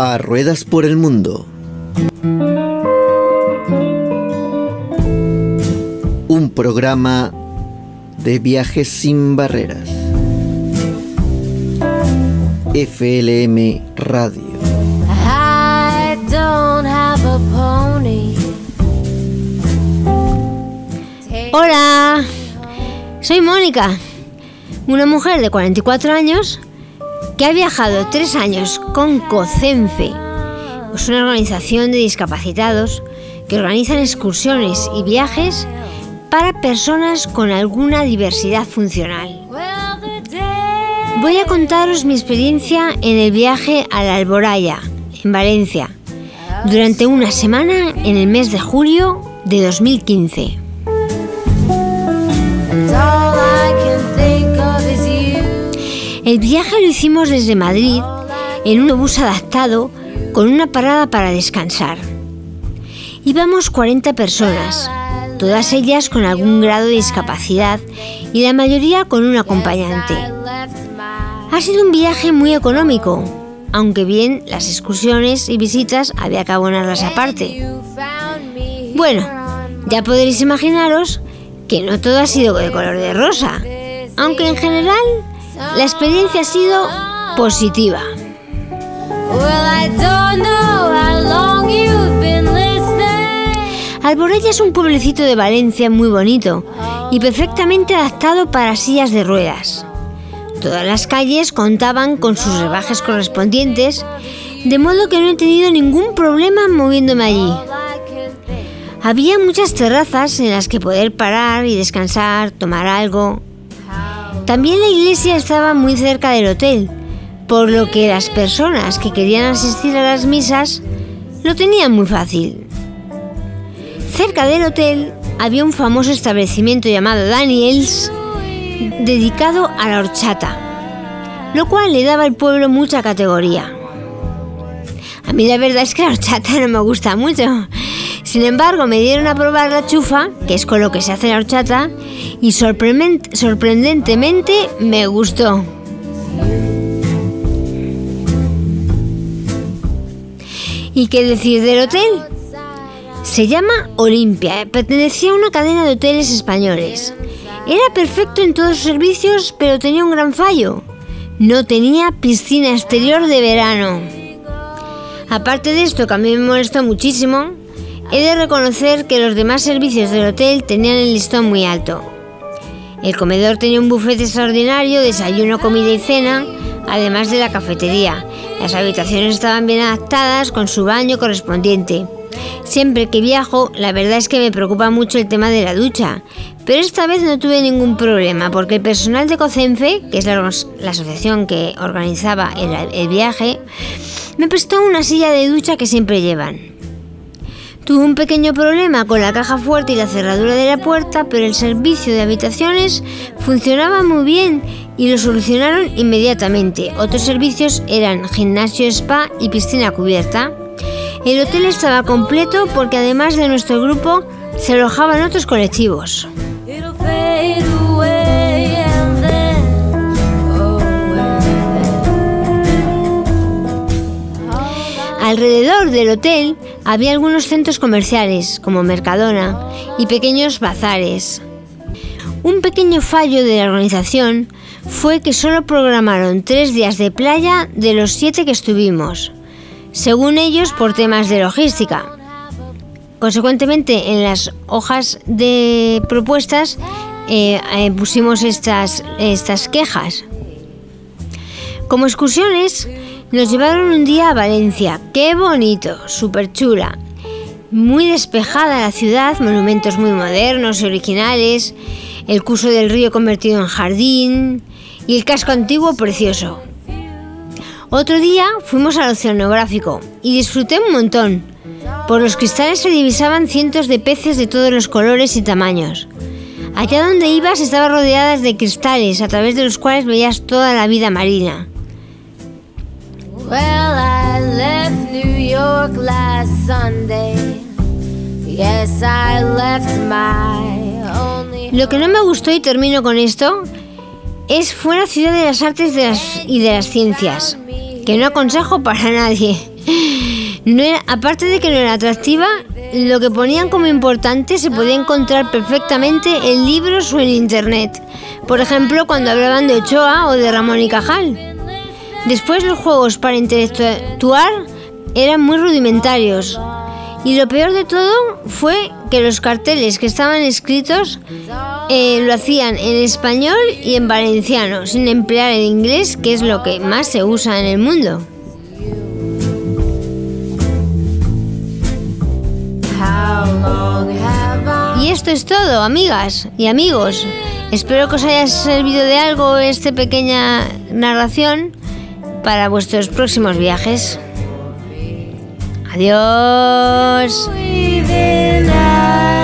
A Ruedas por el Mundo. Un programa de viajes sin barreras. FLM Radio. I don't have a pony. Hola, soy Mónica, una mujer de 44 años que ha viajado 3 años con COCENFE. Es una organización de discapacitados que organizan excursiones y viajes para personas con alguna diversidad funcional. Voy a contaros mi experiencia en el viaje a la Alboraya, en Valencia, durante una semana en el mes de julio de 2015. El viaje lo hicimos desde Madrid en un autobús adaptado con una parada para descansar. Íbamos 40 personas, todas ellas con algún grado de discapacidad y la mayoría con un acompañante. Ha sido un viaje muy económico, aunque bien las excursiones y visitas había que abonarlas aparte. Bueno, ya podréis imaginaros que no todo ha sido de color de rosa, aunque en general la experiencia ha sido positiva. Alboraya es un pueblecito de Valencia muy bonito y perfectamente adaptado para sillas de ruedas. Todas las calles contaban con sus rebajes correspondientes, de modo que no he tenido ningún problema moviéndome allí. Había muchas terrazas en las que poder parar y descansar, tomar algo. También la iglesia estaba muy cerca del hotel, por lo que las personas que querían asistir a las misas lo tenían muy fácil. Cerca del hotel había un famoso establecimiento llamado Daniel's, dedicado a la horchata, lo cual le daba al pueblo mucha categoría. A mí la verdad es que la horchata no me gusta mucho. Sin embargo, me dieron a probar la chufa, que es con lo que se hace la horchata, y sorprendentemente me gustó. ¿Y qué decir del hotel? Se llama Olimpia, pertenecía a una cadena de hoteles españoles. Era perfecto en todos sus servicios, pero tenía un gran fallo: no tenía piscina exterior de verano. Aparte de esto, que a mí me molestó muchísimo, he de reconocer que los demás servicios del hotel tenían el listón muy alto. El comedor tenía un buffet extraordinario, desayuno, comida y cena, además de la cafetería. Las habitaciones estaban bien adaptadas, con su baño correspondiente. Siempre que viajo, la verdad es que me preocupa mucho el tema de la ducha, pero esta vez no tuve ningún problema, porque el personal de COCENFE, que es la asociación que organizaba el viaje, me prestó una silla de ducha que siempre llevan. Tuve un pequeño problema con la caja fuerte y la cerradura de la puerta, pero el servicio de habitaciones funcionaba muy bien y lo solucionaron inmediatamente. Otros servicios eran gimnasio, spa y piscina cubierta. El hotel estaba completo porque además de nuestro grupo se alojaban otros colectivos. Alrededor del hotel había algunos centros comerciales, como Mercadona, y pequeños bazares. Un pequeño fallo de la organización fue que solo programaron 3 días de playa de los 7 que estuvimos, según ellos por temas de logística. Consecuentemente, en las hojas de propuestas pusimos estas quejas. Como excursiones, nos llevaron un día a Valencia. ¡Qué bonito! Súper chula. Muy despejada la ciudad, monumentos muy modernos y originales, el curso del río convertido en jardín y el casco antiguo precioso. Otro día fuimos al oceanográfico y disfruté un montón. Por los cristales se divisaban cientos de peces de todos los colores y tamaños. Allá donde ibas estaba rodeadas de cristales a través de los cuales veías toda la vida marina. Well, I left New York last Sunday. Yes, I left my only... Lo que no me gustó, y termino con esto, fue la ciudad de las artes y de las ciencias, que no aconsejo para nadie. Aparte de que no era atractiva, lo que ponían como importante se podía encontrar perfectamente en libros o en internet. Por ejemplo, cuando hablaban de Ochoa o de Ramón y Cajal. Después, los juegos para interactuar eran muy rudimentarios. Y lo peor de todo fue que los carteles que estaban escritos lo hacían en español y en valenciano, sin emplear el inglés, que es lo que más se usa en el mundo. Y esto es todo, amigas y amigos. Espero que os haya servido de algo esta pequeña narración para vuestros próximos viajes. Adiós.